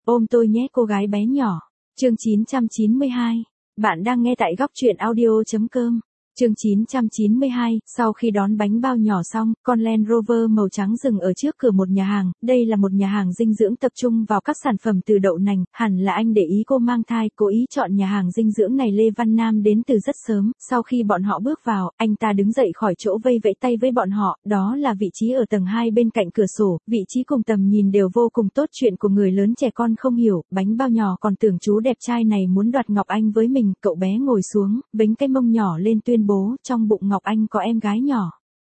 Ôm tôi nhé cô gái bé nhỏ. Chương 992. Bạn đang nghe tại góc truyện audio.com. Chương 992, sau khi đón bánh bao nhỏ xong, con Land Rover màu trắng dừng ở trước cửa một nhà hàng. Đây là một nhà hàng dinh dưỡng tập trung vào các sản phẩm từ đậu nành, hẳn là anh để ý cô mang thai, cố ý chọn nhà hàng dinh dưỡng này. Lê Văn Nam đến từ rất sớm, sau khi bọn họ bước vào, anh ta đứng dậy khỏi chỗ vây vẫy tay với bọn họ, đó là vị trí ở tầng 2 bên cạnh cửa sổ, vị trí cùng tầm nhìn đều vô cùng tốt. Chuyện của người lớn trẻ con không hiểu, bánh bao nhỏ còn tưởng chú đẹp trai này muốn đoạt Ngọc Anh với mình. Cậu bé ngồi xuống, bếnh cái mông nhỏ lên tuyên bố, trong bụng Ngọc Anh có em gái nhỏ.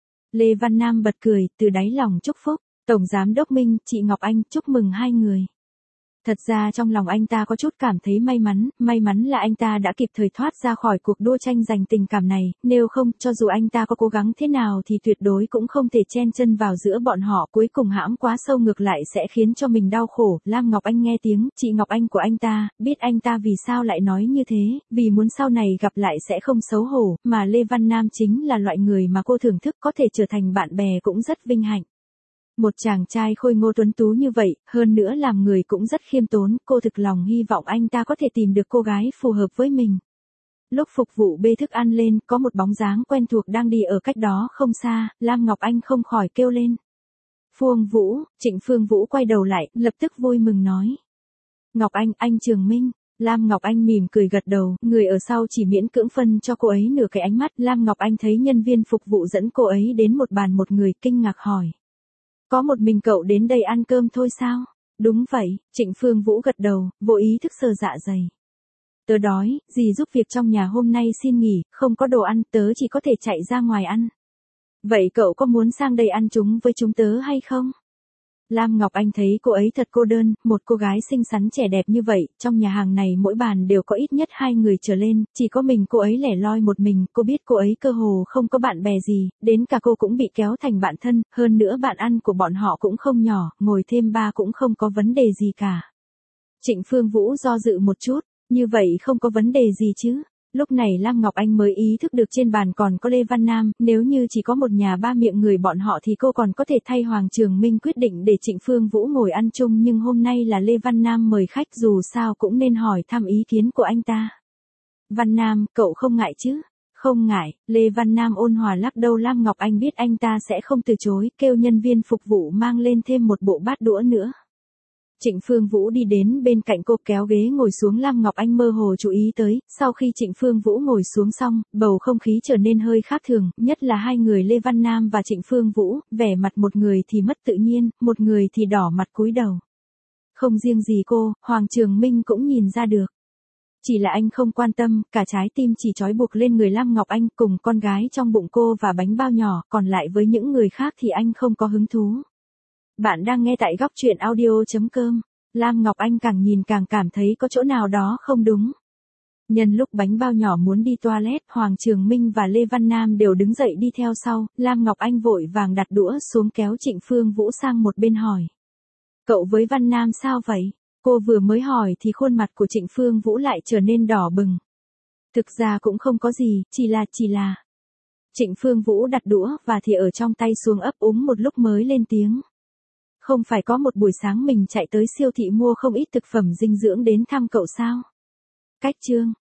Lê Văn Nam bật cười, từ đáy lòng chúc phúc. Tổng Giám đốc Minh, chị Ngọc Anh, chúc mừng hai người. Thật ra trong lòng anh ta có chút cảm thấy may mắn là anh ta đã kịp thời thoát ra khỏi cuộc đua tranh giành tình cảm này, nếu không, cho dù anh ta có cố gắng thế nào thì tuyệt đối cũng không thể chen chân vào giữa bọn họ, cuối cùng hãm quá sâu ngược lại sẽ khiến cho mình đau khổ. Lam Ngọc Anh nghe tiếng, chị Ngọc Anh của anh ta, biết anh ta vì sao lại nói như thế, vì muốn sau này gặp lại sẽ không xấu hổ, mà Lê Văn Nam chính là loại người mà cô thưởng thức, có thể trở thành bạn bè cũng rất vinh hạnh. Một chàng trai khôi ngô tuấn tú như vậy, hơn nữa làm người cũng rất khiêm tốn, cô thực lòng hy vọng anh ta có thể tìm được cô gái phù hợp với mình. Lúc phục vụ bê thức ăn lên, có một bóng dáng quen thuộc đang đi ở cách đó không xa, Lam Ngọc Anh không khỏi kêu lên. Phương Vũ, Trịnh Phương Vũ quay đầu lại, lập tức vui mừng nói. Ngọc anh Trường Minh. Lam Ngọc Anh mỉm cười gật đầu, người ở sau chỉ miễn cưỡng phân cho cô ấy nửa cái ánh mắt. Lam Ngọc Anh thấy nhân viên phục vụ dẫn cô ấy đến một bàn một người, kinh ngạc hỏi. Có một mình cậu đến đây ăn cơm thôi sao? Đúng vậy, Trịnh Phương Vũ gật đầu, vô ý thức sờ dạ dày. Tớ đói, dì giúp việc trong nhà hôm nay xin nghỉ, không có đồ ăn, tớ chỉ có thể chạy ra ngoài ăn. Vậy cậu có muốn sang đây ăn chúng với chúng tớ hay không? Lam Ngọc Anh thấy cô ấy thật cô đơn, một cô gái xinh xắn trẻ đẹp như vậy, trong nhà hàng này mỗi bàn đều có ít nhất 2 người trở lên, chỉ có mình cô ấy lẻ loi một mình, cô biết cô ấy cơ hồ không có bạn bè gì, đến cả cô cũng bị kéo thành bạn thân, hơn nữa bạn ăn của bọn họ cũng không nhỏ, ngồi thêm 3 cũng không có vấn đề gì cả. Trịnh Phương Vũ do dự một chút, như vậy không có vấn đề gì chứ? Lúc này Lam Ngọc Anh mới ý thức được trên bàn còn có Lê Văn Nam, nếu như chỉ có một nhà ba miệng người bọn họ thì cô còn có thể thay Hoàng Trường Minh quyết định để Trịnh Phương Vũ ngồi ăn chung, nhưng hôm nay là Lê Văn Nam mời khách, dù sao cũng nên hỏi thăm ý kiến của anh ta. Văn Nam, cậu không ngại chứ? Không ngại, Lê Văn Nam ôn hòa lắc đầu. Lam Ngọc Anh biết anh ta sẽ không từ chối, kêu nhân viên phục vụ mang lên thêm một bộ bát đũa nữa. Trịnh Phương Vũ đi đến bên cạnh cô, kéo ghế ngồi xuống. Lam Ngọc Anh mơ hồ chú ý tới, sau khi Trịnh Phương Vũ ngồi xuống xong, bầu không khí trở nên hơi khác thường, nhất là hai người Lê Văn Nam và Trịnh Phương Vũ, vẻ mặt một người thì mất tự nhiên, một người thì đỏ mặt cúi đầu. Không riêng gì cô, Hoàng Trường Minh cũng nhìn ra được. Chỉ là anh không quan tâm, cả trái tim chỉ trói buộc lên người Lam Ngọc Anh cùng con gái trong bụng cô và bánh bao nhỏ, còn lại với những người khác thì anh không có hứng thú. Bạn đang nghe tại góc truyện audio.com. Lam Ngọc Anh càng nhìn càng cảm thấy có chỗ nào đó không đúng. Nhân lúc bánh bao nhỏ muốn đi toilet, Hoàng Trường Minh và Lê Văn Nam đều đứng dậy đi theo sau, Lam Ngọc Anh vội vàng đặt đũa xuống kéo Trịnh Phương Vũ sang một bên hỏi. Cậu với Văn Nam sao vậy? Cô vừa mới hỏi thì khuôn mặt của Trịnh Phương Vũ lại trở nên đỏ bừng. Thực ra cũng không có gì, chỉ là. Trịnh Phương Vũ đặt đũa và thìa ở trong tay xuống ấp úng một lúc mới lên tiếng. Không phải có một buổi sáng mình chạy tới siêu thị mua không ít thực phẩm dinh dưỡng đến thăm cậu sao? Cách chương.